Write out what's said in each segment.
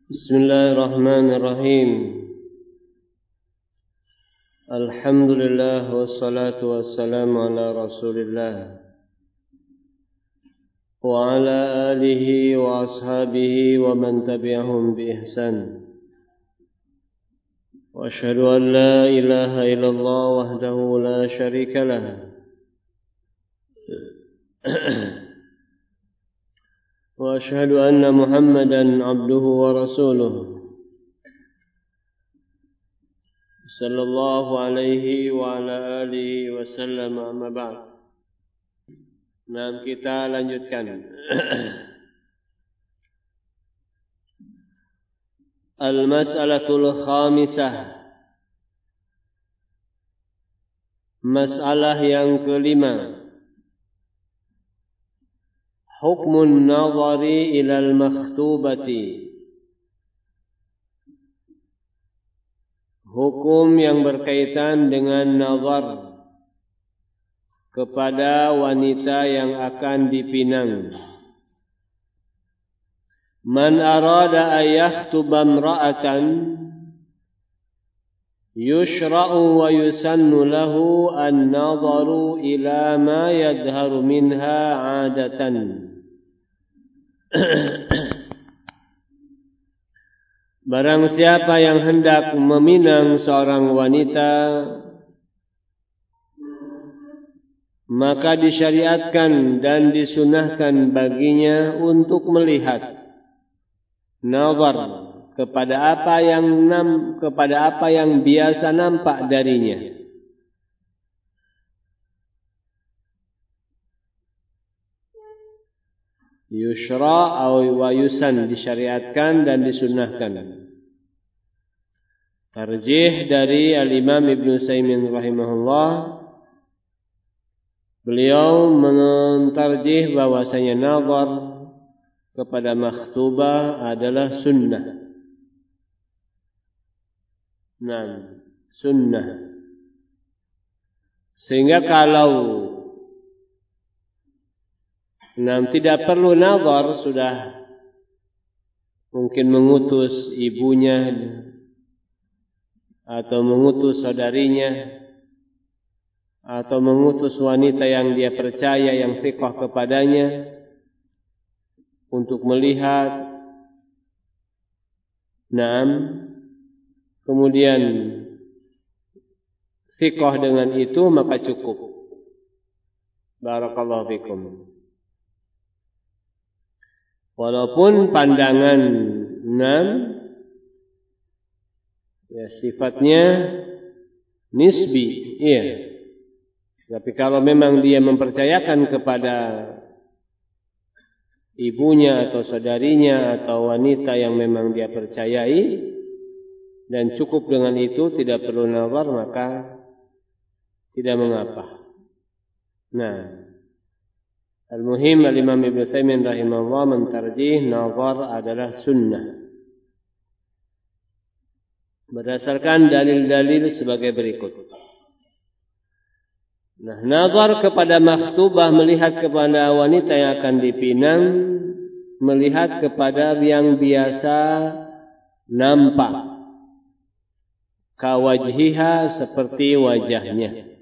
Bismillahirrahmanirrahim. Alhamdulillah wassalatu wassalamu ala Rasulillah wa ala alihi wa ashabihi wa man tabi'ahum bi ihsan. Wa asyhadu an la ilaha illallah wahdahu la syarika lah. Wa asyhadu anna Muhammadan abduhu wa rasuluh sallallahu alaihi wa ala alihi wa sallam, amma ba'd. Nah, kita lanjutkan Al-mas'alatul khamisah, masalah yang kelima. Hukmun nazari ilal makhtubati, hukum yang berkaitan dengan nazar kepada wanita yang akan dipinang. Man arada an yakhtuba imra'atan yushra'u wa yusannu lahu an-nazaru ila ma yadharu minha 'adatan. Barang siapa yang hendak meminang seorang wanita, maka disyariatkan dan disunahkan baginya untuk melihat nazar kepada apa yang biasa nampak darinya. Yushra wa yusan, disyariatkan dan disunahkan. Tarjih dari Al-Imam Ibn Utsaimin rahimahullah, beliau mentarjih bahwasanya nazar kepada makhtubah adalah sunnah. Nah, sunnah. Sehingga kalau tidak perlu nazar, sudah mungkin mengutus ibunya atau mengutus saudarinya atau mengutus wanita yang dia percaya, yang thiqah kepadanya untuk melihat. Kemudian thiqah dengan itu, maka cukup. Barakallahu fikum. Walaupun pandangan sifatnya nisbi, iya. Tapi kalau memang dia mempercayakan kepada ibunya atau saudarinya atau wanita yang memang dia percayai dan cukup dengan itu, tidak perlu nazar, maka tidak mengapa. Al-muhim, Al-Imam Ibn Utsaimin rahimahullah mentarjih nazar adalah sunnah berdasarkan dalil-dalil sebagai berikut. Nazar kepada makhtubah, melihat kepada wanita yang akan dipinang, melihat kepada yang biasa nampak, kawajhiha, seperti wajahnya.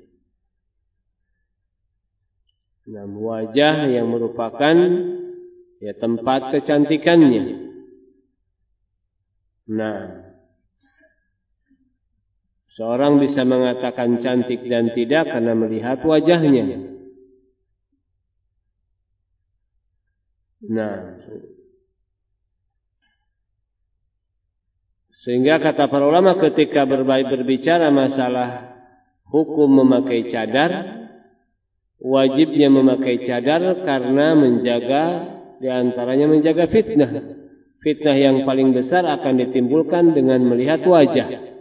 Wajah yang merupakan tempat kecantikannya. Seorang bisa mengatakan cantik dan tidak karena melihat wajahnya. Sehingga kata para ulama ketika berbicara masalah hukum memakai cadar, wajibnya memakai cadar karena menjaga, diantaranya menjaga fitnah. Fitnah yang paling besar akan ditimbulkan dengan melihat wajah.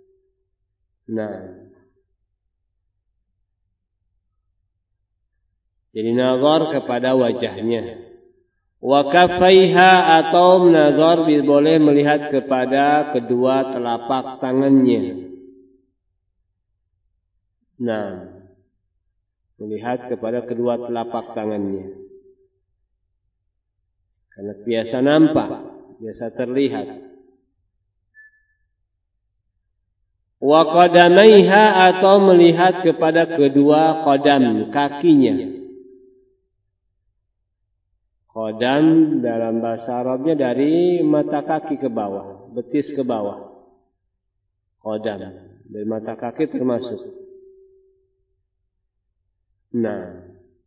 Jadi nazar kepada wajahnya. Wa kaffaiha, atau nazar boleh melihat kepada kedua telapak tangannya. Melihat kepada kedua telapak tangannya. Karena biasa nampak, biasa terlihat. wa qadamaiha atau melihat kepada kedua qadam, kakinya. Qadam dalam bahasa Arabnya dari mata kaki ke bawah, betis ke bawah. Qadam dari mata kaki termasuk. Nah,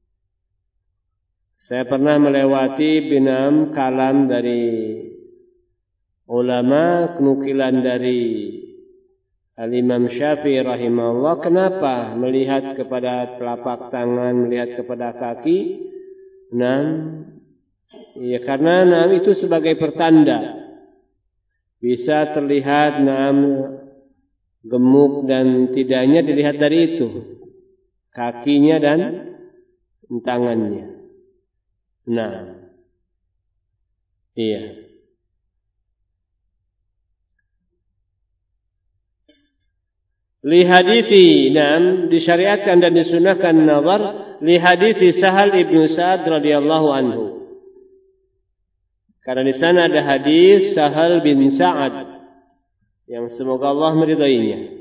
saya pernah melewati binam kalam dari ulama, nukilan dari Al-Imam Syafi'i rahimahullah. Kenapa melihat kepada telapak tangan, melihat kepada kaki? Nah, ya karena itu sebagai pertanda. Bisa terlihat gemuk dan tidaknya dilihat dari itu. Kakinya dan tangannya. Nah, iya. Li hadisi, disyariatkan dan disunahkan nazar li hadisi Sahal ibnu Sa'ad radhiyallahu anhu. Karena di sana ada hadis Sahal bin Sa'ad yang semoga Allah meridainya.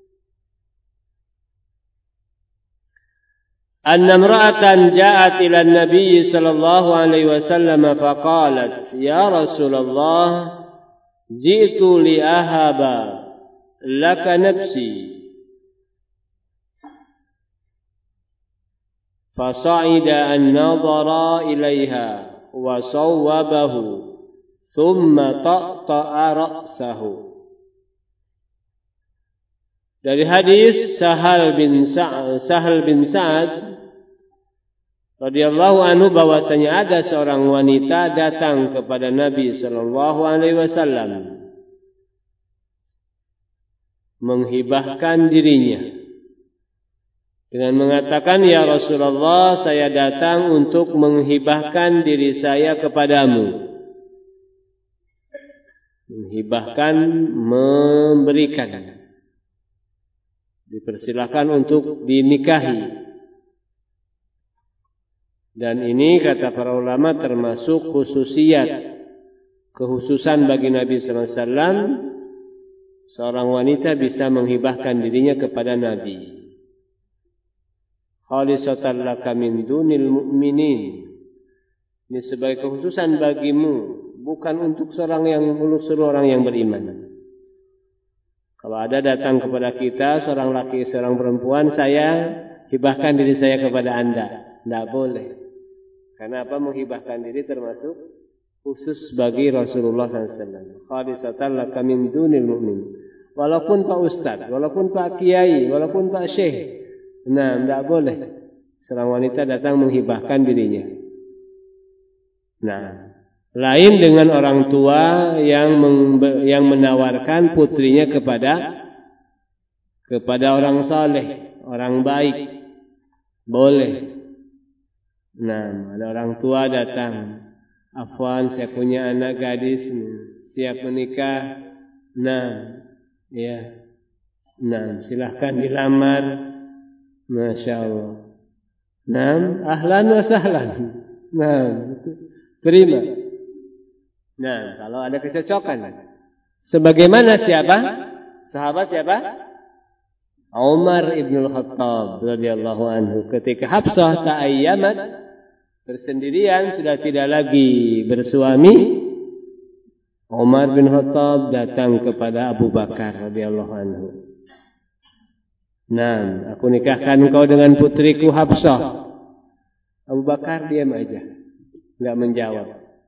Anna imra'atan ja'at ila an-nabiy sallallahu alaihi wasallam faqalat ya Rasulullah ji'tu li ahaba laka nafsi fasa'ida an-nadhara ilaiha wa sawwabahu thumma taqta'a ra'sahu. Dari hadis Sahal bin Sa'ad radhiyallahu anhu bahwasanya ada seorang wanita datang kepada Nabi sallallahu alaihi wasallam menghibahkan dirinya dengan mengatakan, ya Rasulullah, saya datang untuk menghibahkan diri saya kepadamu. Menghibahkan, memberikan. Dipersilakan untuk dinikahi. Dan ini kata para ulama termasuk khususan bagi Nabi sallallahu alaihi wasallam. Seorang wanita bisa menghibahkan dirinya kepada Nabi. Khalisatan laka min dunil mu'minin. Ini sebagai kekhususan bagimu, bukan untuk seluruh orang yang beriman. Kalau ada datang kepada kita seorang laki, seorang perempuan, saya hibahkan diri saya kepada Anda. Tidak boleh. Karena apa? Menghibahkan diri termasuk khusus bagi Rasulullah SAW. Khalisatan laka min dunil mu'min. Walaupun Pak Ustadz, walaupun Pak Kiai, walaupun Pak Syekh. Nah, tidak boleh seorang wanita datang menghibahkan dirinya. Nah, lain dengan orang tua yang menawarkan putrinya kepada orang saleh, orang baik. Boleh. Nah, ada orang tua datang. Afwan, saya punya anak gadis siap menikah. Nah, ya. Nah, silahkan dilamar. Masya Allah. Nah, ahlan wa sahlan. Nah, terima. Nah, kalau ada kecocokan. Sebagaimana siapa? Sahabat siapa? Umar ibn al-Khattab radhiyallahu anhu. Ketika Hafsah ta'ayyamat, bersendirian, sudah tidak lagi bersuami, Umar bin Khattab datang kepada Abu Bakar radhiyallahu anhu. Nah, aku nikahkan engkau dengan putriku Hafsah. Abu Bakar diam aja, enggak menjawab.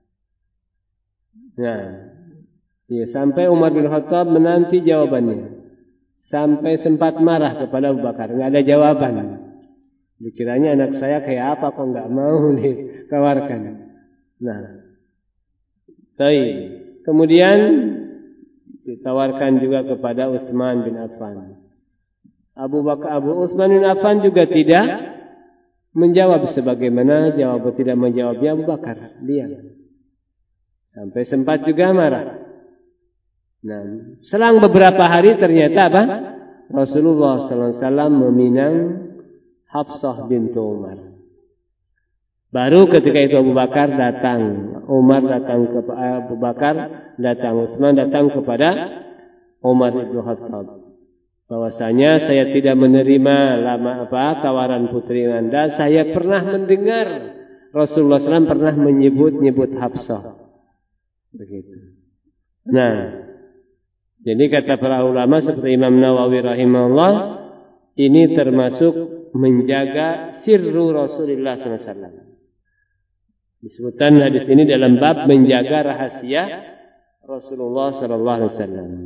Nah, ya, sampai Umar bin Khattab menanti jawabannya. Sampai sempat marah kepada Abu Bakar, enggak ada jawaban. Dikiranya anak saya kayak apa kok enggak mau ditawarkan. Nah, baik. Kemudian ditawarkan juga kepada Utsman bin Affan. Abu Utsman bin Affan juga tidak menjawab sebagaimana tidak menjawabnya Abu Bakar. Diam. Sampai sempat juga marah. Nah, selang beberapa hari ternyata apa? Rasulullah sallallahu alaihi wasallam meminang Hafsah bintu Umar. Baru ketika itu Abu Bakar datang, Umar datang kepada Abu Bakar, datang Utsman datang kepada Umar bin Khattab. bahwasanya saya tidak menerima tawaran putri Anda. Saya pernah mendengar Rasulullah SAW pernah menyebut Hafsah. Begitu. Nah, jadi kata para ulama seperti Imam Nawawi rahimahullah, ini termasuk menjaga sirru Rasulullah SAW. Disebutkan hadis ini dalam bab menjaga rahasia Rasulullah SAW.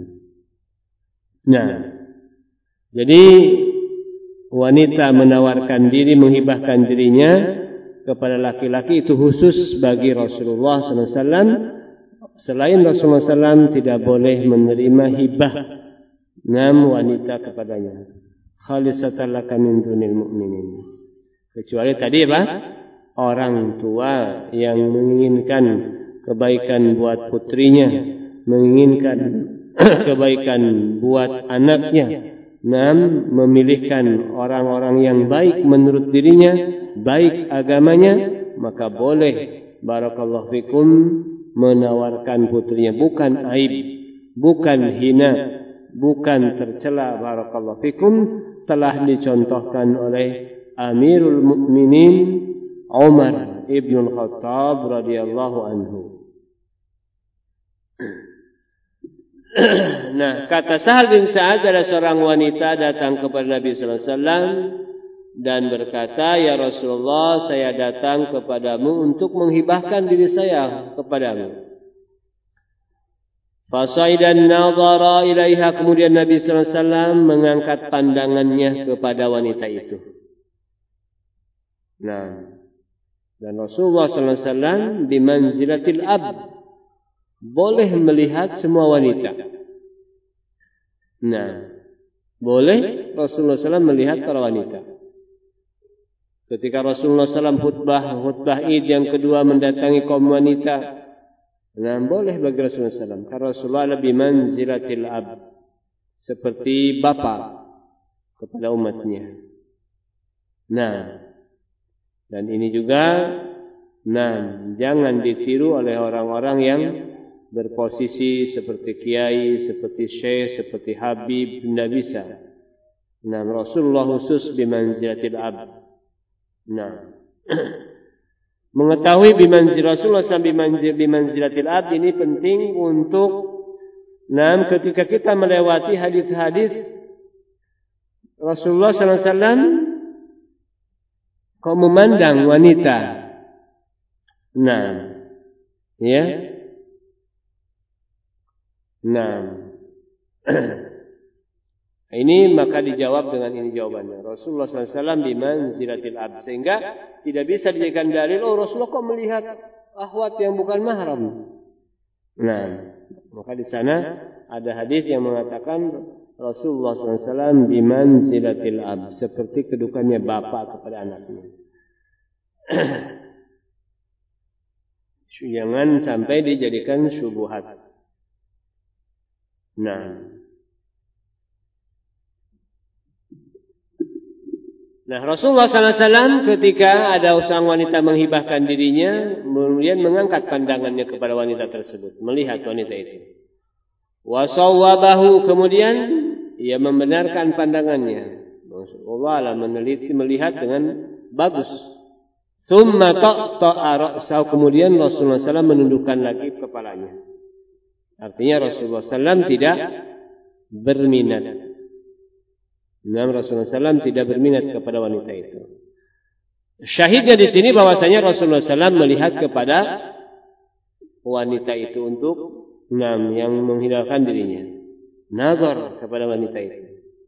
Nah, jadi wanita menawarkan diri, menghibahkan dirinya kepada laki-laki itu khusus bagi Rasulullah SAW. Selain Rasulullah SAW tidak boleh menerima hibah wanita kepadanya. Khalisatan laka min dunil mu'minin. Kecuali tadi apa? Orang tua yang menginginkan kebaikan buat putrinya, menginginkan kebaikan buat anaknya, memilihkan orang-orang yang baik menurut dirinya, baik agamanya, maka boleh barakallahu fikum menawarkan putrinya. Bukan aib, bukan hina, bukan tercela, barakallahu fikum. Telah dicontohkan oleh Amirul Mukminin Umar ibn Khattab radhiyallahu anhu. Nah, kata Sahal bin Sa'ad, ada seorang wanita datang kepada Nabi sallallahu alaihi wasallam dan berkata, "Ya Rasulullah, saya datang kepadamu untuk menghibahkan diri saya kepadamu." Fasaidan nadhara ilaiha, kemudian Nabi sallallahu alaihi wasallam mengangkat pandangannya kepada wanita itu. Nah, dan Rasulullah sallallahu alaihi wasallam bimanzilatil ab, boleh melihat semua wanita. Nah, boleh Rasulullah SAW melihat para wanita. Ketika Rasulullah SAW khutbah Id yang kedua mendatangi kaum wanita, nah boleh bagi Rasulullah SAW. Karena Rasulullah lebih manzilatil ab, seperti bapa kepada umatnya. Nah, dan ini juga, jangan ditiru oleh orang-orang yang berposisi seperti kiai, seperti syekh, seperti habib. Tidak bisa. Rasulullah khusus bimanzilatil ab. Mengetahui Rasulullah SAW bimanzilatil ab ini penting untuk ketika kita melewati hadis-hadis Rasulullah SAW kok memandang wanita. Ini maka dijawab dengan ini jawabannya. Rasulullah SAW bimanzilatil ab, sehingga tidak bisa dijadikan dalil, Rasulullah kok melihat akhwat yang bukan mahram. Maka di sana ada hadis yang mengatakan Rasulullah SAW bimanzilatil ab, seperti kedudukannya bapak kepada anaknya. Jangan sampai dijadikan syubhat. Rasulullah SAW ketika ada seorang wanita menghibahkan dirinya, kemudian mengangkat pandangannya kepada wanita tersebut, melihat wanita itu. Wasawwabahu, kemudian ia membenarkan pandangannya. Rasulullah meneliti, melihat dengan bagus. Summa taqta'a ra'sahu, kemudian Rasulullah SAW menundukkan lagi kepalanya. Artinya Rasulullah SAW tidak berminat. Rasulullah SAW tidak berminat kepada wanita itu. Syahidnya di sini bahwasanya Rasulullah SAW melihat kepada wanita itu untuk yang menghindarkan dirinya. Nazar kepada wanita itu.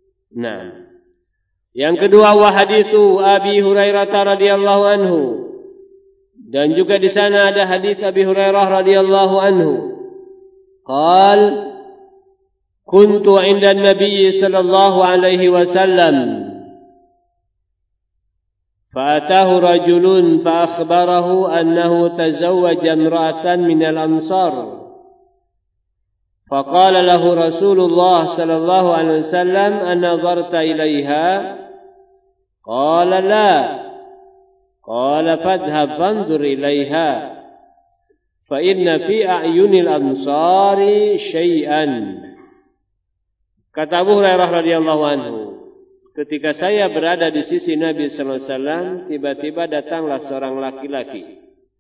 Yang kedua, wa haditsu Abi Hurairah radhiyallahu anhu. Dan juga di sana ada hadis Abi Hurairah radhiyallahu anhu. قال كنت عند النبي صلى الله عليه وسلم فأتاه رجل فأخبره أنه تزوج امرأة من الأنصار فقال له رسول الله صلى الله عليه وسلم أنظرت إليها قال لا قال فاذهب فانظر إليها فإن في أعين الأنصار شيئا Kata Abu Hurairah radhiyallahu anhu, ketika saya berada di sisi Nabi sallallahu alaihi wasallam, tiba-tiba datanglah seorang laki-laki.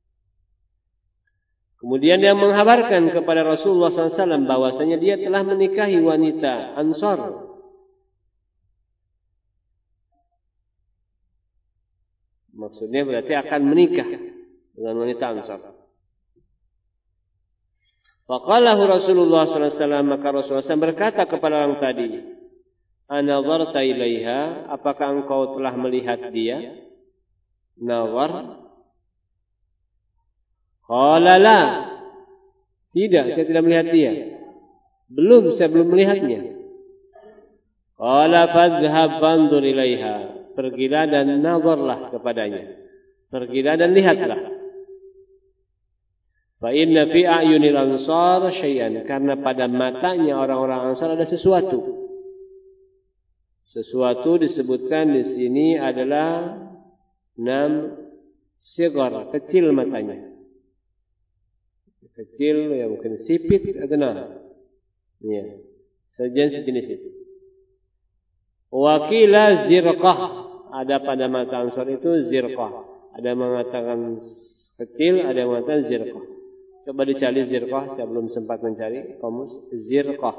Kemudian dia menghabarkan kepada Rasulullah sallallahu alaihi wasallam bahwasanya dia telah menikahi wanita Ansar. Maksudnya berarti akan menikah dengan wanita Ansar. Faqalahu Rasulullah sallallahu alaihi wasallam, maka Rasulullah SAW berkata kepada orang tadi, "Anadharta ilaiha, apakah engkau telah melihat dia?" Nazar. Qala la. Tidak, saya tidak melihat dia. Saya belum melihatnya. Qala fadhhab fanzur ilaiha. Pergilah dan nazarlah kepadanya. Pergilah dan lihatlah. Fa inna fi a'yunil ansar syai'an, karena pada matanya orang-orang Ansar ada sesuatu. Sesuatu disebutkan di sini adalah 6 sigar, kecil matanya. Kecil, ya mungkin sipit atau nah. Ya. Sejenis itu. Wakila zirqah, ada pada mata Ansar itu zirqah. Ada yang mengatakan kecil, ada yang mengatakan zirqah. Coba dicari zirqah, saya belum sempat mencari kamus zirqah.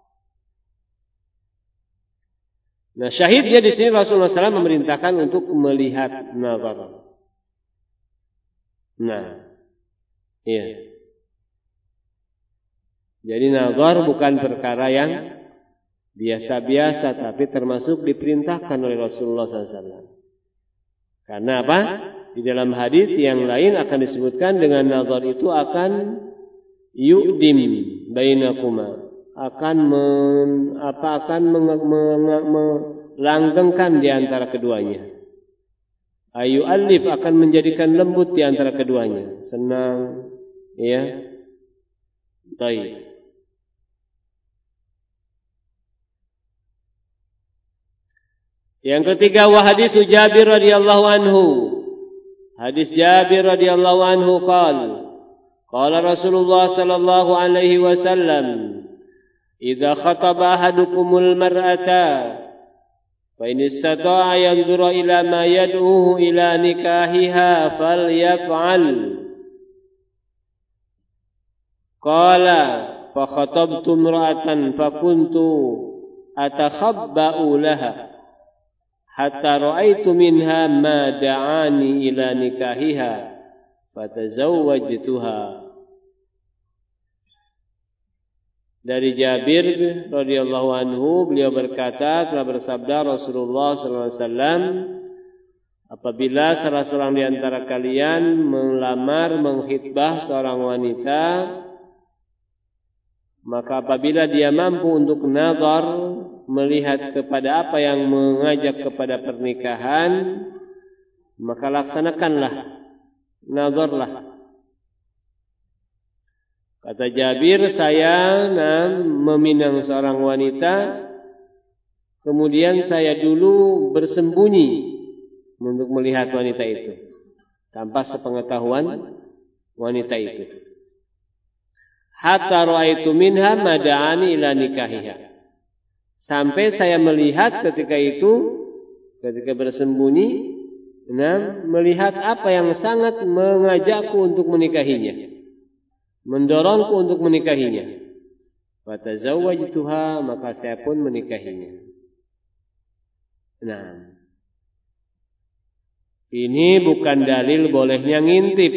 Nah, syahidnya di sini Rasulullah SAW memerintahkan untuk melihat nazar. Nah, iya. Jadi nazar bukan perkara yang biasa-biasa, tapi termasuk diperintahkan oleh Rasulullah SAW. Karena apa? Di dalam hadis yang lain akan disebutkan dengan nazar itu akan yu'dim bainakuma, akan melanggengkan di antara keduanya. Ayu alif, akan menjadikan lembut di antara keduanya. Senang, ya. Baik. Yang ketiga, wa hadis Jabir radhiyallahu anhu. Hadis Jabir radhiyallahu anhu qala Rasulullah sallallahu alaihi wasallam, "Idza khataba ahadukumul mar'ata fa in istata'a yanzura ila ma yad'uhu ila nikahiha falyaf'al." Qala fa khatabtu imra'atan fa kuntu atakhabba'u laha hatta ra'aitu minha ma da'ani ila nikahiha fatazawwajtuha. Dari Jabir radhiyallahu anhu, beliau berkata, telah bersabda Rasulullah sallallahu alaihi wasallam, apabila salah seorang di antara kalian melamar mengkhitbah seorang wanita, maka apabila dia mampu untuk nazar, melihat kepada apa yang mengajak kepada pernikahan, maka laksanakanlah, nazarlah. Kata Jabir, saya meminang seorang wanita, kemudian saya dulu bersembunyi untuk melihat wanita itu, tanpa sepengetahuan wanita itu. Hatta ra'aitu minha mada'ani ila nikahiha. Sampai saya melihat ketika bersembunyi, melihat apa yang sangat mengajakku untuk menikahinya, mendorongku untuk menikahinya. Fatazawwajtuha, maka saya pun menikahinya. Nah, ini bukan dalil bolehnya ngintip.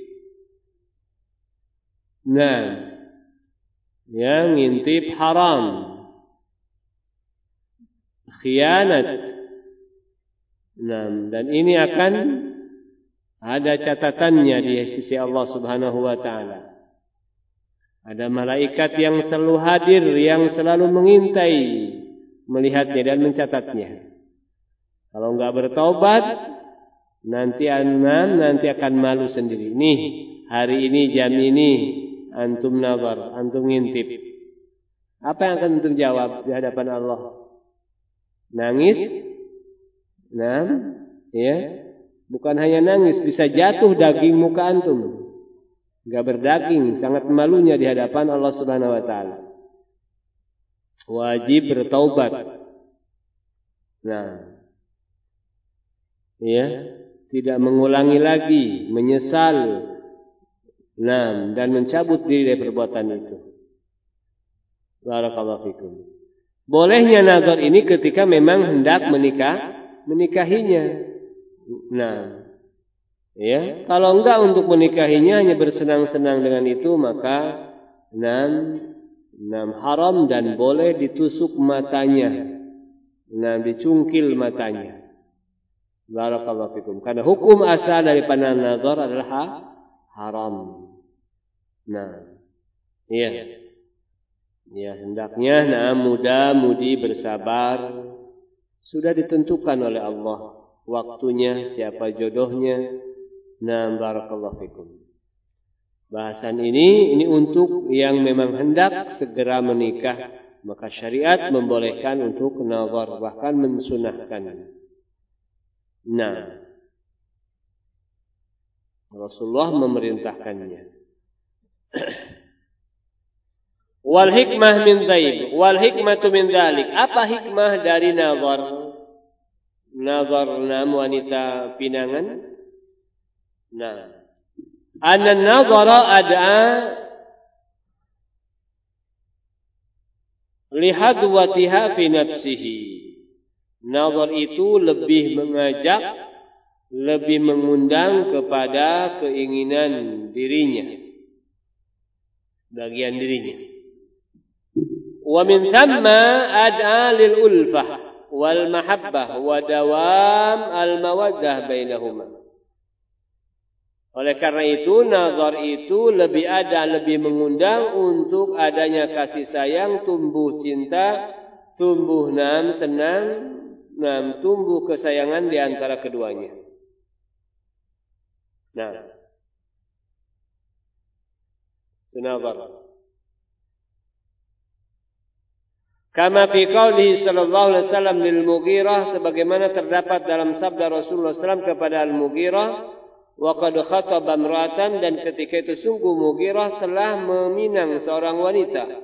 Nah, yang ngintip haram, khianat. Nah, dan ini akan ada catatannya di sisi Allah Subhanahu wa taala. Ada malaikat yang selalu hadir, yang selalu mengintai, melihatnya dan mencatatnya. Kalau enggak bertaubat, nanti akan malu sendiri. Nih, hari ini jam ini antum nazar, antum ngintip. Apa yang akan antum jawab di hadapan Allah? Nangis? Nah, ya. Bukan hanya nangis, bisa jatuh daging muka antum. Enggak berdaging, sangat malunya di hadapan Allah Subhanahu wa taala. wajib bertaubat. Nah, ya, tidak mengulangi lagi, menyesal, nah, dan mencabut diri dari perbuatan itu. Barakallahu fikum. Bolehnya nazar ini ketika memang hendak menikahinya. Nah, ya, kalau enggak untuk menikahinya hanya bersenang-senang dengan itu, maka haram dan boleh ditusuk matanya. Nah, dicungkil matanya. Barakallahu fikum. Karena hukum asal daripada nazar adalah haram. Nah, iya. Ya, hendaknya muda-mudi bersabar. Sudah ditentukan oleh Allah waktunya, siapa jodohnya. Nah, barakallahu fikum. Bahasan ini untuk yang memang hendak segera menikah, maka syariat membolehkan untuk nazar, bahkan mensunahkan. Nah, Rasulullah memerintahkannya. Wal hikmah min dhaib, wal hikmatu min dhalik. Apa hikmah dari nazar? Nazar wanita pinangan. Nah, anna nazara ad'a lihadwatiha fi nafsihi. Nazar itu lebih mengajak, lebih mengundang kepada keinginan dirinya, bagian dirinya. Wa min thamma ad'a lil ulfah wal mahabbah wa dawam al mawaddah bainahuma. Oleh karena itu, nazar itu lebih mengundang untuk adanya kasih sayang, tumbuh cinta, tumbuh senang, tumbuh kesayangan di antara keduanya. Nah, nazar. Kama fi qaulihi sallallahu alaihi wasallam lil Mughirah, sebagaimana terdapat dalam sabda Rasulullah SAW kepada Al-Mughirah, wa qad khataba imra'atan, dan ketika itu sungguh Mughirah telah meminang seorang wanita.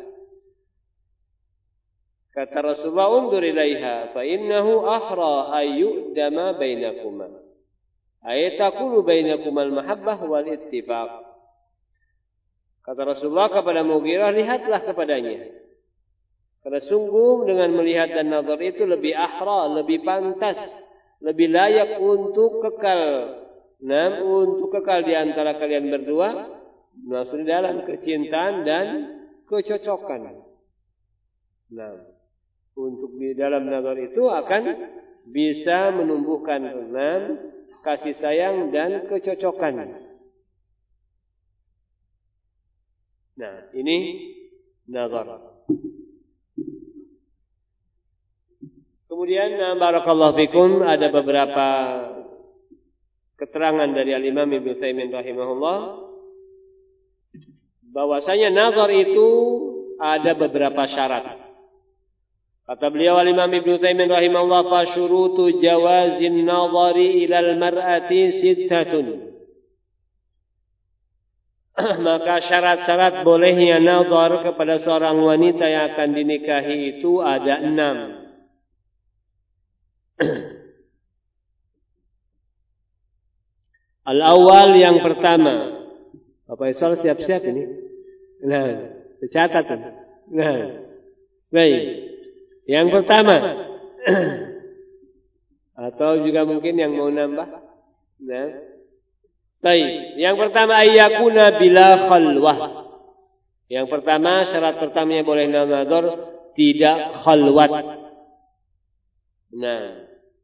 Kata Rasulullah, undur ilaiha fa innahu ahra ayyudama bainakuma. Ayataqulu bainakumal mahabbah wal ittifaq. Kata Rasulullah kepada Mughirah, lihatlah kepadanya. Karena sungguh dengan melihat dan nazar itu lebih ahra, lebih pantas, lebih layak untuk kekal. Untuk kekal di antara kalian berdua, maksudnya dalam kecintaan dan kecocokan. Nah, untuk di dalam nazar itu akan bisa menumbuhkan kasih sayang dan kecocokan. Nah, ini nazar. Kemudian barakallahu fikum, ada beberapa keterangan dari Al-Imam Ibnu Utsaimin rahimahullah bahwasanya nazar itu ada beberapa syarat. Kata beliau Al-Imam Ibnu Utsaimin rahimahullah, fa syurutu jawazin nazari ilal mar'ati sittatun. Maka syarat-syarat bolehnya nazar kepada seorang wanita yang akan dinikahi itu ada 6. Al-awwal, yang pertama. Bapak Isol siap-siap ini. Nah, dicatat. Nah, baik. Yang pertama. Atau juga mungkin yang mau nambah. Nah, baik. Yang pertama, ayyakuna bila khalwah. Yang pertama, syarat pertamanya boleh nazar tidak khalwat. Nah,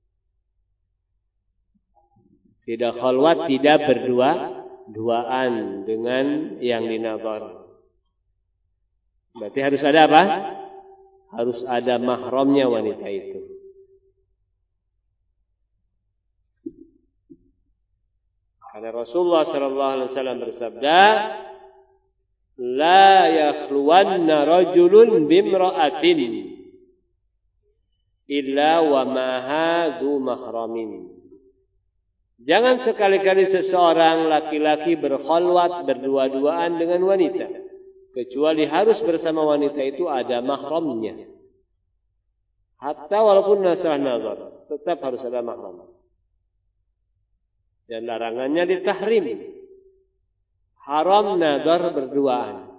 tidak khalwat, tidak berdua-duaan dengan yang dinazar. Berarti harus ada apa? Harus ada mahramnya wanita itu. Karena Rasulullah sallallahu alaihi wasallam bersabda, la yakhluwanna rajulun bimra'atin illa wa maha dzu mahramin. Jangan sekali-kali seseorang laki-laki berkhalwat, berdua-duaan dengan wanita, kecuali harus bersama wanita itu ada mahramnya. Hatta walaupun nasah nazar, tetap harus ada mahram. Dan larangannya ditahrim. Haram nazar berduaan.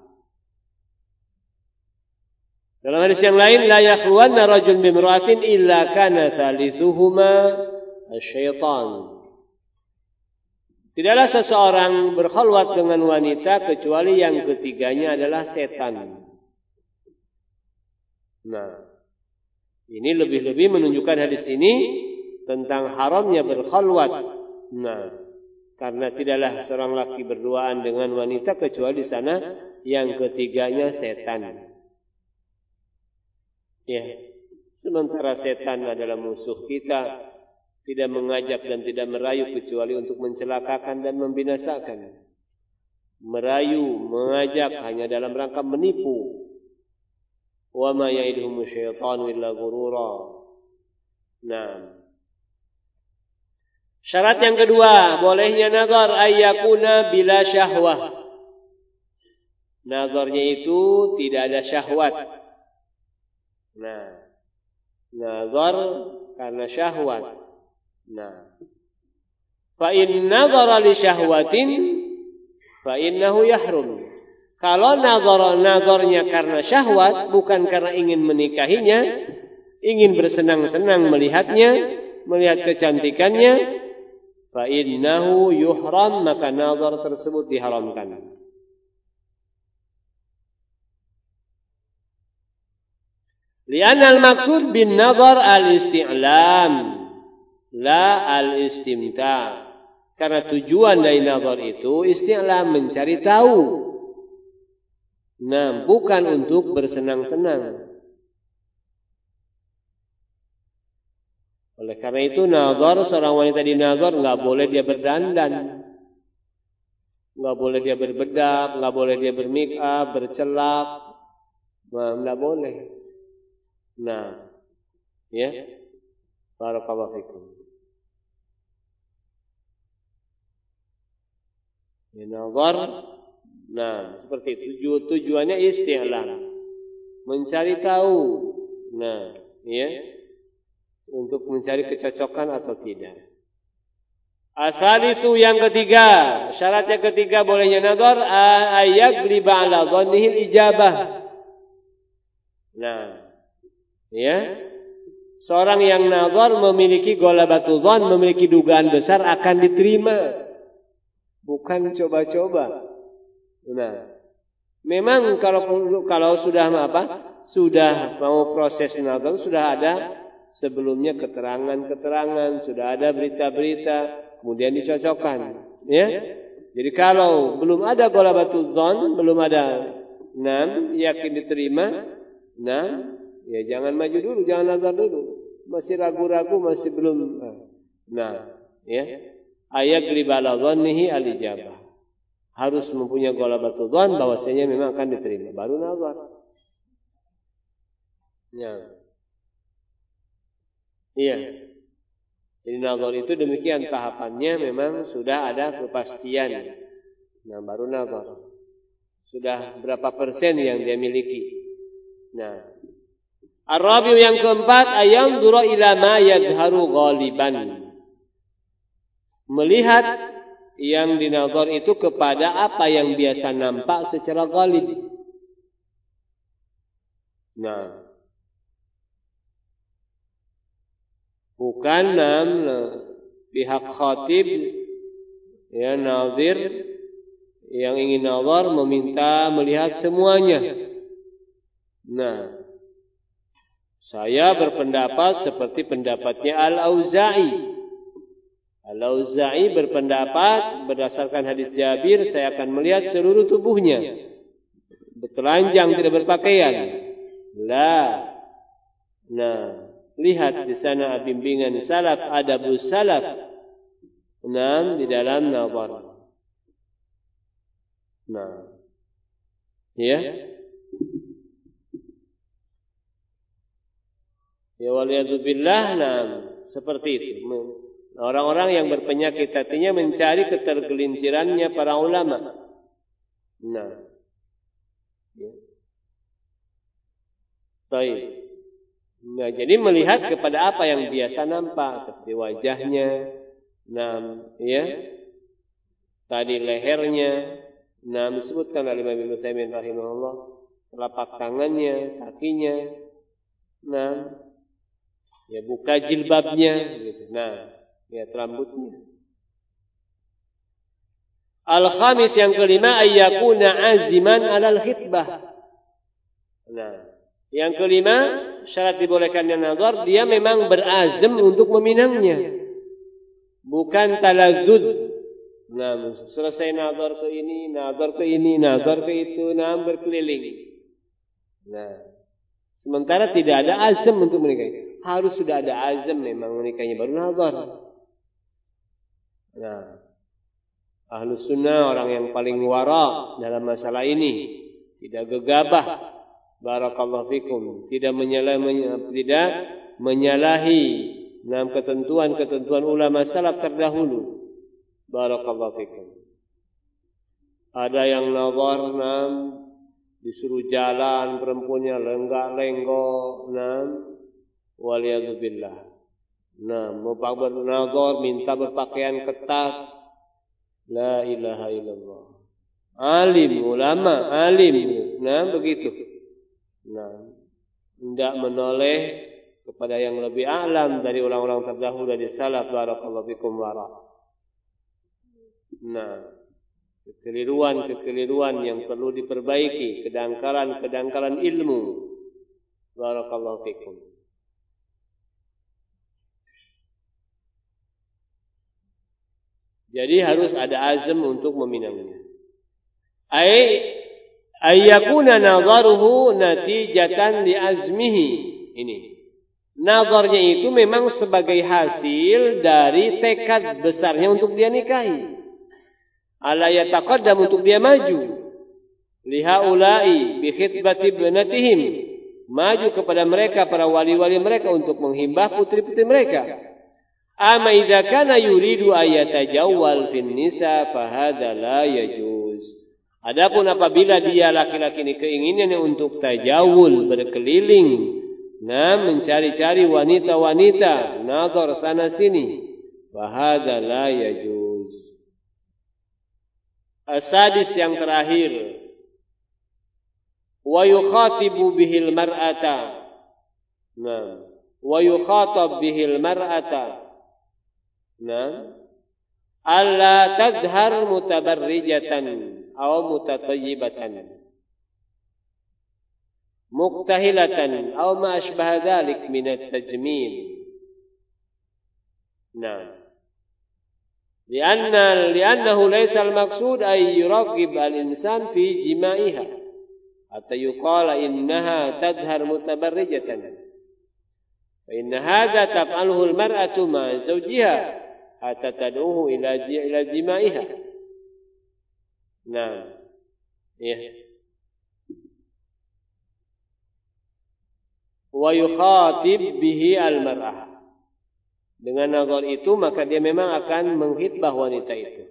Dalam hadis yang lain, la yakhluwanna rajul bimra'atin illa kana thalithuhuma asy-syaitan. Tidaklah seseorang berkhalwat dengan wanita kecuali yang ketiganya adalah setan. Nah, ini lebih-lebih menunjukkan hadis ini tentang haramnya berkhalwat. Nah, karena tidaklah seorang laki berduaan dengan wanita kecuali di sana yang ketiganya setan. Ya, sementara setan adalah musuh kita, tidak mengajak dan tidak merayu kecuali untuk mencelakakan dan membinasakan. Merayu, mengajak hanya dalam rangka menipu. Wa ma ya'iduhumu syaitanu illa ghurura. Nah, syarat yang kedua, bolehnya nazar ayyakuna bila syahwah. Nazarnya itu tidak ada syahwat. Nah, nazar karena syahwat. Nah, fa in nazara li syahwatin fa innahu yahrum. Kalau nazarnya karena syahwat, bukan karena ingin menikahinya, ingin bersenang-senang melihatnya, melihat kecantikannya, fa innahu yuhram, maka nazar tersebut diharamkan. Li'anna al-maqsud bin nazar al-isti'lam, la al-istimta'. Karena tujuan dari nazar itu isti'lam, mencari tahu. Nah, bukan untuk bersenang-senang. Oleh karena itu nazar, seorang wanita di nazar enggak boleh dia berdandan. Enggak boleh dia berbedak, enggak boleh dia bermake up, bercelak. Nah, enggak boleh. Nah, ya. Barakallahu fikum. Ya, nazar. Nah, seperti itu. Tujuannya isti'lam, mencari tahu. Nah, ya, untuk mencari kecocokan atau tidak. Asalisu yang ketiga, syarat yang ketiga bolehnya nazar ayagliba ala dhannihil ijabah. Nah, ya, seorang yang nazar memiliki ghalabatu dhon, memiliki dugaan besar akan diterima, bukan coba-coba. Nah, memang kalau sudah sudah mau proses nazar, sudah ada sebelumnya keterangan-keterangan, sudah ada berita-berita, kemudian dicocokkan, ya. Jadi kalau belum ada ghalabatul dzan, belum ada yakin diterima, ya jangan maju dulu, jangan nazar dulu. Masih ragu-ragu, masih belum. Nah, ya. Ayat glibala dhannihi al-ijabah. Harus mempunyai ghalabatul dzan bahwasanya memang akan diterima, baru nazar. Ya. Iya. Jadi nazar itu demikian tahapannya, memang sudah ada kepastian. Nah, baru nazar. Sudah berapa persen yang dia miliki. Nah, ar-rabi'u yang keempat, ayam dura ila ma yadharu ghaliban. Melihat yang dinazar itu kepada apa yang biasa nampak secara ghalib. Nah, bukan pihak khatib, ya, nazir yang ingin nazar meminta melihat semuanya. Nah, saya berpendapat seperti pendapatnya Al-Auza'i. Al-Auza'i berpendapat berdasarkan hadis Jabir, saya akan melihat seluruh tubuhnya, bertelanjang, tidak berpakaian. Nah, lihat di sana bimbingan salaf, adabus salaf. Di dalam nazar. Nah, ya. Ya waliyadzubillah, seperti itu. Orang-orang yang berpenyakit hatinya mencari ketergelincirannya para ulama. Nah, ya. Baik. Nah, jadi melihat kepada apa yang biasa nampak seperti wajahnya, ya, tadi lehernya, disebutkan oleh Imam Ibnu Utsaimin rahimahullah, telapak tangannya, kakinya, ya buka jilbabnya, gitu. Lihat rambutnya. Al-khamis yang kelima ayyakuna aziman alal khitbah. Yang kelima, syarat dibolehkannya nazar, dia memang berazam untuk meminangnya. Bukan talazud. Selesai nazar ke ini, nazar ke ini, nazar ke itu, berkeliling. Sementara tidak ada azam untuk menikahi. Harus sudah ada azam memang menikahinya baru nazar. Ahlus sunnah orang yang paling wara dalam masalah ini, tidak gegabah. Barakallahu fikum, tidak menyalahi ketentuan ulama salaf terdahulu. Barakallahu fikum. Ada yang nazar disuruh jalan perempuannya lenggak-lenggok, waliyadzubillah. Mau bernazar minta berpakaian ketat. La ilaha illallah. Alim, ulama, alim. Begitu. Tidak menoleh kepada yang lebih alam dari orang-orang terdahulu dari salaf. Barakallahu fikum wara. Kekeliruan yang perlu diperbaiki, kedangkalan ilmu. Barakallahu fikum. Jadi harus ada azam untuk meminangnya. Ayyakuna nazaruhu natijatan li azmihi. Ini. Nazarnya itu memang sebagai hasil dari tekad besarnya untuk dia nikahi. Ala yataqaddam untuk dia maju. Lihaula'i bi khitbati ibnatihim. Maju kepada mereka, para wali-wali mereka untuk menghimbah putri-putri mereka. Amma idza kana yuridu ayatajawwal fin nisa fahadza la yajuz. Adapun apabila dia laki-laki ini keinginannya untuk tajawul, berkeliling, mencari-cari wanita-wanita, nazar sana sini, fahadza la yajuz. Asadis yang terakhir, wa yukhatibu bihil mar'ata. Wa yukhatab bihil mar'ata. Alla tadhar mutabarrijatan aw mutatayyibatan muktahilatan aw ma ashbaha dhalik min at-tajmil. Li'annahu laysa al-maqsud ay yuraqib al-insan fi jima'iha hatta yuqala innaha tadhar mutabarrijatan. Fa inna hadha taf'aluhu al-mar'atu ma zawjiha hatta tad'uhu ila jima'iha. Wa yukhatib bihi al-mar'ah. Dengan nazar itu maka dia memang akan menghitbah wanita itu.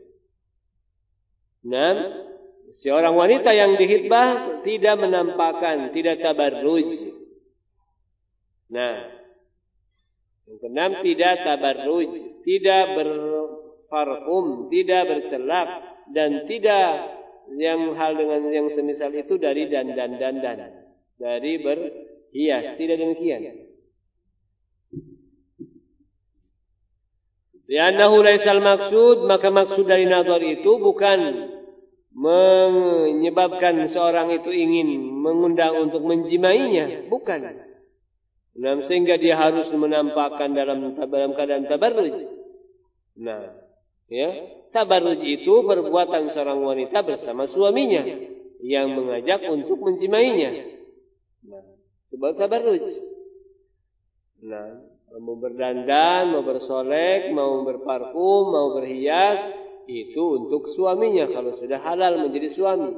Seorang wanita yang dihitbah tidak menampakkan, tidak tabarruj. Yang keenam, tidak tabarruj, tidak berparfum, tidak bercelak, dan tidak yang hal dengan yang semisal itu dari dandan, dari berhias, tidak demikian. Li'annahu laisal maksud, maka maksud dari nazar itu bukan menyebabkan seorang itu ingin mengundang untuk menjimainya, bukan. Sehingga dia harus menampakkan dalam keadaan tabarruj. Tabarruj itu perbuatan seorang wanita bersama suaminya yang mengajak untuk menjimainya. Itu baru tabarruj. Mau berdandan, mau bersolek, mau berparfum, mau berhias, itu untuk suaminya kalau sudah halal menjadi suami.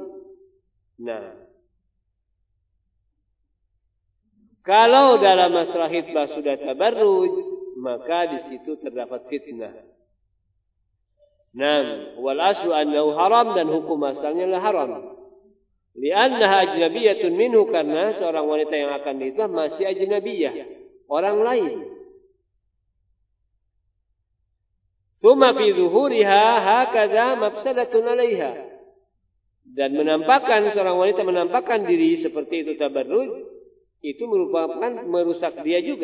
Kalau dalam masalah khitbah sudah tabarruj, maka di situ terdapat fitnah. Wal aslu annahu haram, dan hukum asalnya adalah haram. Li'annaha ajnabiyatun minhu, karena seorang wanita yang akan dihitbah masih ajnabiyah. orang lain. Tsumma fi zuhuriha hakadha mafsadatun 'alaiha. Dan menampakkan seorang wanita menampakkan diri seperti itu tabarruj, itu merupakan merusak dia juga.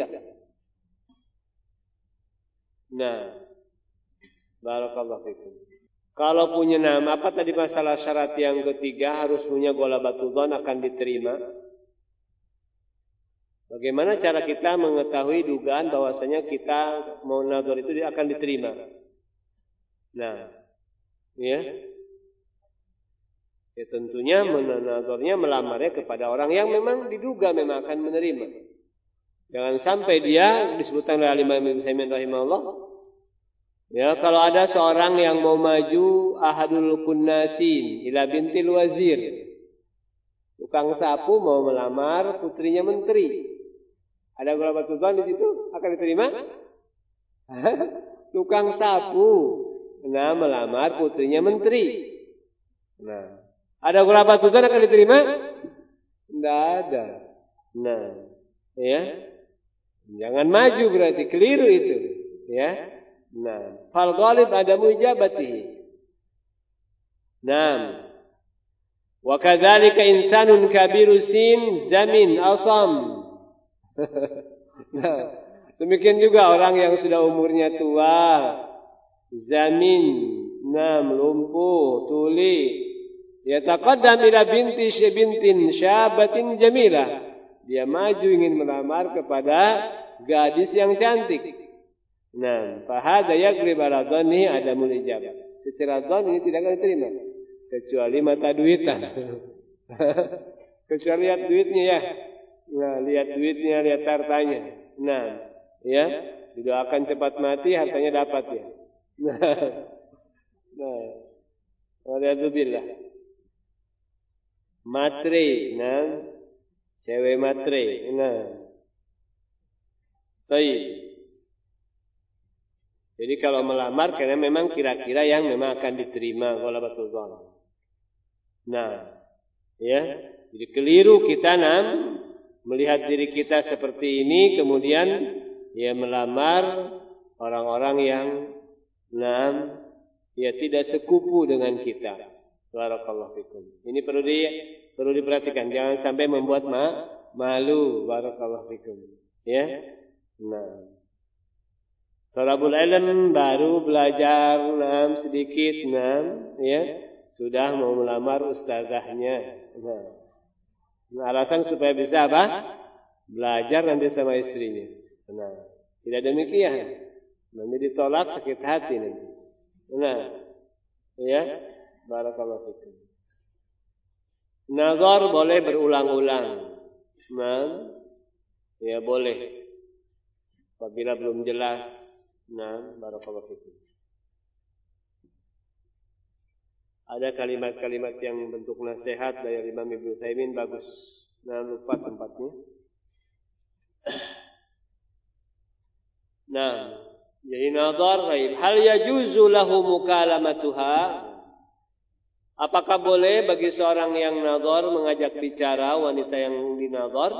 Nah, barakallahu fikum. Kalau punya nama, apa tadi masalah syarat yang ketiga harus punya ghalabatul dzan akan diterima. Bagaimana cara kita mengetahui dugaan bahwasanya kita mau nazar itu akan diterima? Nah, ya tentunya nazarnya melamarnya kepada orang yang memang diduga memang akan menerima. Jangan sampai dia disebutkan oleh Imam Ibnu Utsaimin rahimahullah. Ya, kalau ada seorang yang mau maju ahadul kunnasin ila bintil wazir. Tukang sapu mau melamar putrinya menteri. Ada ghalabatul dzan di situ akan diterima? Tukang sapu melamar putrinya menteri. Nah, ada ghalabatul dzan akan diterima? Tidak ada. Nah, ya. Jangan maju berarti keliru itu, ya. Nah, fal ghalib adamu ijabatihi. Naam. Wa kadzalika insanun kabiru sin zamin asam. Nah, demikian juga orang yang sudah umurnya tua, zamin, lumpuh, tuli, yataqaddam ila bintin syabatin jamilah. Dia maju ingin melamar kepada gadis yang cantik. Nah, fahada yagrib ala dhanni adamul ijabah. Secara dhan ini tidak akan diterima kecuali mata duitan. Kecuali lihat duitnya ya. Nah, lihat duitnya, lihat hartanya. Nah, ya, didoakan cepat mati, hartanya dapat ya. Nah, waliyadzubillah. Matre, nah, cewek matre, nah. Baik. Jadi kalau melamar karena memang kira-kira yang memang akan diterima ghalabatul dzan. Nah, ya, jadi keliru kita melihat diri kita seperti ini kemudian ya melamar orang-orang yang ya tidak sekupu dengan kita. Barakallahu fikum. Ini perlu diperhatikan, jangan sampai membuat malu. Barakallahu fikum. Ya. Nah, Thalabul ilm baru belajar sedikit ya sudah mau melamar ustazahnya. Nah, alasan supaya bisa apa? Belajar nanti sama istrinya. Nah, tidak demikian. Nanti ditolak sakit hati nanti. Nah, ya, barakallahu fikum. Nazar boleh berulang-ulang. Ya boleh. Apabila belum jelas. Nah, barakallahu fikum. Ada kalimat-kalimat yang bentuk nasihat dari Imam Ibnu Utsaimin bagus. Nah, lupa tempatnya. Nah, jadi nazar ghaib. Hal yajuzu lahu mukalamatuha? Apakah boleh bagi seorang yang nazar mengajak bicara wanita yang dinazar?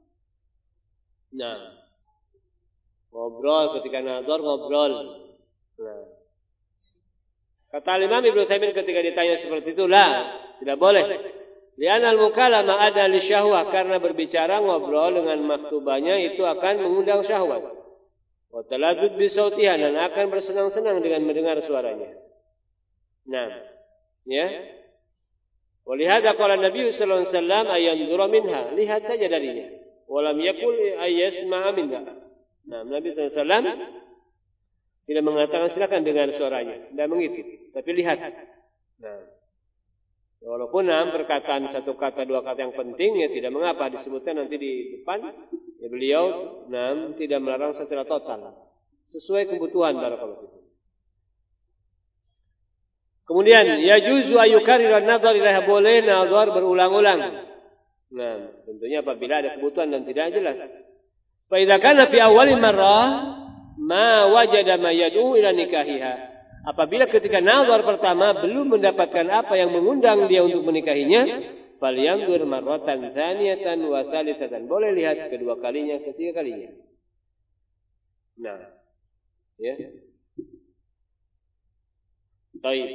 Nah, ngobrol ketika nazar ngobrol. Nah, kata Imam Ibnu Utsaimin ketika ditanya seperti itulah tidak boleh. Li'anal mukalama ada li syahwah, karena berbicara ngobrol dengan maktubahnya itu akan mengundang syahwat. Wa taladzud bi sautiha, dan akan bersenang-senang dengan mendengar suaranya. Nah, ya. Walihada qala Nabi sallallahu alaihi wasallam ayanzura minha, lihat saja darinya. Walam yaqul ayasma'a minha. Nah, Nabi sallallahu alaihi wasallam tidak mengatakan silakan dengar suaranya, tidak mengintip, tapi lihat. Nah, walaupun perkataan satu kata dua kata yang penting ya tidak mengapa disebutkan nanti di depan. Ya, beliau tidak melarang secara total, sesuai kebutuhan barakallahu fikum. Kemudian yajuzu ayyukarrir an-nazar ilaiha, boleh nazar berulang-ulang. Nah, tentunya apabila ada kebutuhan dan tidak jelas. Fa idza kana fi awwali marrah ma wajada ma yad'u ila nikahiha. Apabila ketika nazar pertama belum mendapatkan apa yang mengundang dia untuk menikahinya, falyanzur marratan tsaniyatan wa tsalitsatan. Boleh lihat kedua kalinya, ketiga kalinya. Nah, ya. Baik.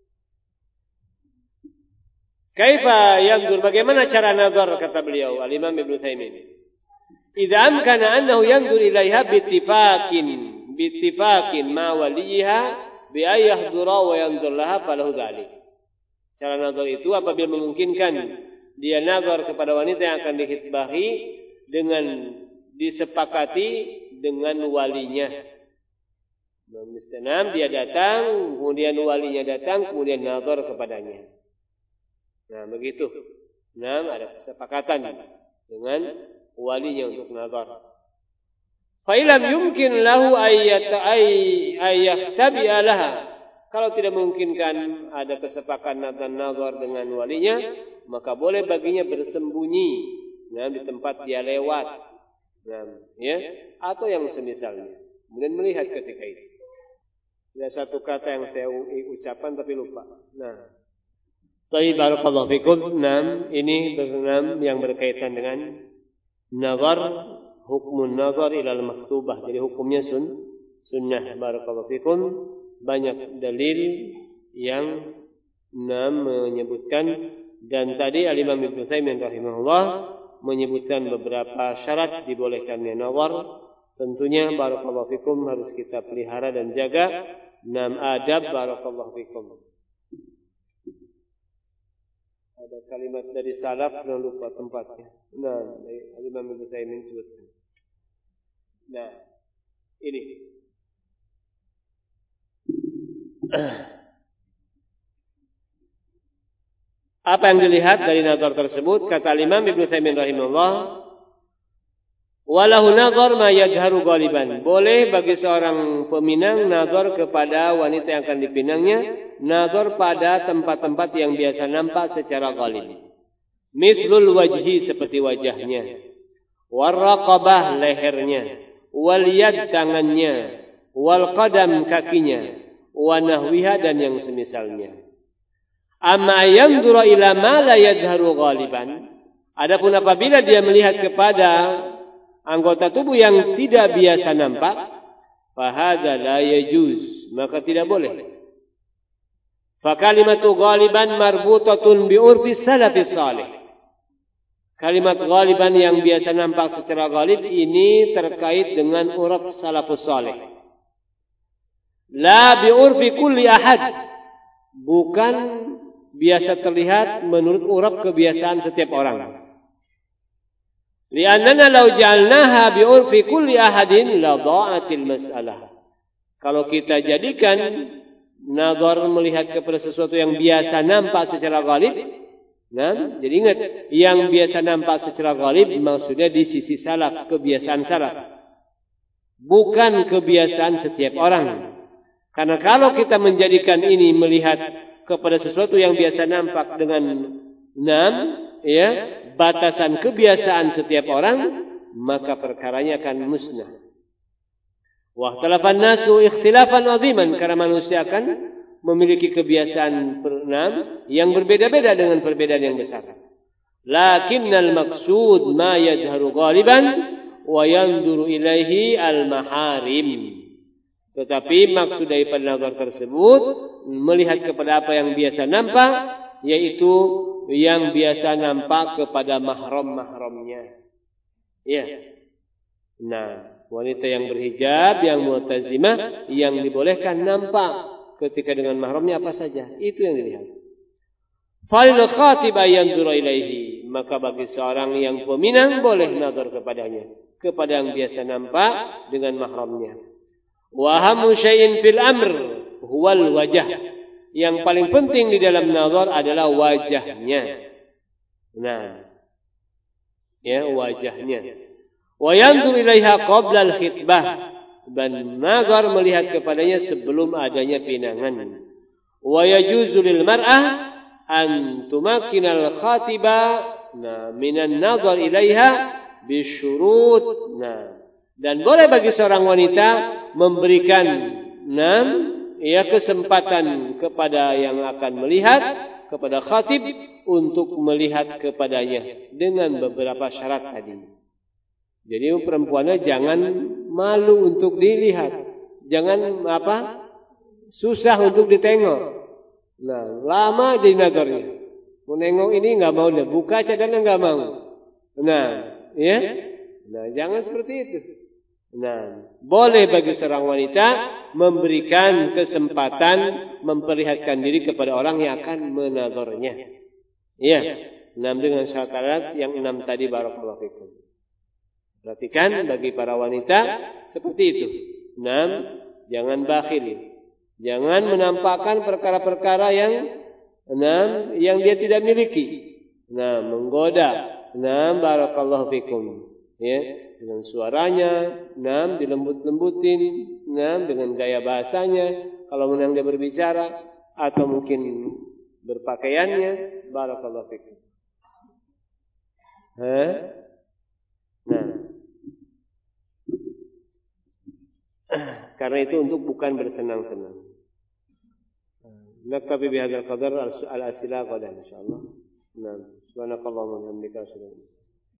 Kaifa yanzur, bagaimana cara nazar kata beliau Al-Imam Ibnu Utsaimin. Idza amkana annahu yanzur ilaiha bittifaqin ma waliha bi ayyahdura wa yanzur laha falahu dzalik. Cara nazar itu apabila memungkinkan dia nazar kepada wanita yang akan dihitbahi dengan disepakati dengan walinya. Misalnya dia datang, kemudian walinya datang, kemudian nazar kepadanya. Nah, begitu. Nah, ada kesepakatan dengan walinya untuk nazar. Fa ilam yumkin lahu ayyahtabi'a laha. Kalau tidak memungkinkan ada kesepakatan nazar dengan walinya, maka boleh baginya bersembunyi di tempat dia lewat. Ya, atau yang semisalnya. Kemudian melihat ketika itu. Ada satu kata yang saya ucapkan tapi lupa. Nah, Baik, barakallahu fikum. Ini yang berkaitan dengan nazar, hukum nazar ilal maktubah. Jadi hukumnya sunnah. Barakallahu fikum. Banyak dalil yang menyebutkan, dan tadi Al-Imam Ibnu Utsaimin rahimahullah menyebutkan beberapa syarat dibolehkannya nazar. Tentunya barakallahu fikum harus kita pelihara dan jaga 6 adab. Barakallahu fikum. Ada kalimat dari salaf, jangan lupa tempatnya. Nah, Imam Ibnu Utsaimin sebutkan. Nah, ini. Apa yang dilihat dari nazar tersebut? Kata Imam Ibnu Utsaimin rahimahullah, walahu nazar ma yadharu ghaliban. Boleh bagi seorang peminang nazar kepada wanita yang akan dipinangnya, nazar pada tempat-tempat yang biasa nampak secara ghalib. Mislul wajhi, seperti wajahnya, warraqabah, lehernya, wal yad, tangannya, wal qadam, kakinya, wa nahwiha, dan yang semisalnya. Amma yanzura ila ma la yadharu ghaliban. Adapun apabila dia melihat kepada anggota tubuh yang tidak biasa nampak, fahadza la yajuz, maka tidak boleh. Fa kalimatu ghaliban marbutatun bi urfi salafis salih. Kalimat ghaliban yang biasa nampak secara ghalib ini terkait dengan uruf salafus salih. La bi urfi kulli ahad, bukan biasa terlihat menurut uruf kebiasaan setiap orang. Li'annana law ja'alnaha bi urfi kulli ahadin la dha'atil mas'alah. Kalau kita jadikan nazar melihat kepada sesuatu yang biasa nampak secara ghalib, jadi ingat, yang biasa nampak secara ghalib maksudnya di sisi salaf, kebiasaan salaf, bukan kebiasaan setiap orang. Karena kalau kita menjadikan ini melihat kepada sesuatu yang biasa nampak dengan batasan kebiasaan setiap orang, maka perkaranya akan musnah. Wa ikhtalafan nasu ikhtilafan 'aziman, karena manusia akan memiliki kebiasaan yang berbeda-beda dengan perbedaan yang besar. Lakinnal maqsud ma yadharu ghaliban wa yanzuru ilaihi al-maharim. Tetapi maksud daripada nazar tersebut melihat kepada apa yang biasa nampak, yaitu yang biasa nampak kepada mahram-mahramnya. Ya. Nah, wanita yang berhijab, yang mu'tazimah, yang dibolehkan nampak ketika dengan mahramnya apa saja, itu yang dilihat. Fal khatib ayanzura ilaihi, maka bagi seorang yang peminang boleh nazar kepadanya, kepada yang biasa nampak dengan mahramnya. Wa hamu syai'in fil amr huwal wajah. Yang paling penting di dalam nazar adalah wajahnya. Nah, ya, wajahnya. Wa yanzur ilaiha qabla al-khitbah, dan nazar melihat kepadanya sebelum adanya pinangan. Wa yajuzu lil mar'ah an tumakkinal khatiba minan nazar ilaiha bisyurut. Dan boleh bagi seorang wanita memberikan kesempatan kepada yang akan melihat, kepada khatib, untuk melihat kepadanya dengan beberapa syarat tadi. Jadi perempuannya jangan malu untuk dilihat, jangan susah untuk ditengok. Nah, lama jadi nazarnya. Mau nengok ini nggak mau, buka cadarnya nggak mau. Nah, ya, jangan seperti itu. Nah, boleh bagi seorang wanita memberikan kesempatan memperlihatkan diri kepada orang yang akan menazarnya. Iya, dengan syarat yang 6 tadi, barakallahu fikum. Perhatikan bagi para wanita seperti itu. 6, jangan bakhil. Jangan menampakkan perkara-perkara yang dia tidak miliki. Menggoda. Barakallahu fikum. Ya, dengan suaranya, dilembut-lembutin, dengan gaya bahasanya, kalau menang dia berbicara, atau mungkin berpakaiannya, barakallahu fikum. Karena itu untuk bukan bersenang-senang. Naktabi bihadzal qadar al-asila qadan insyaallah. Subhanakallahumma wa bihamdika asyhadu an la ilaha illa anta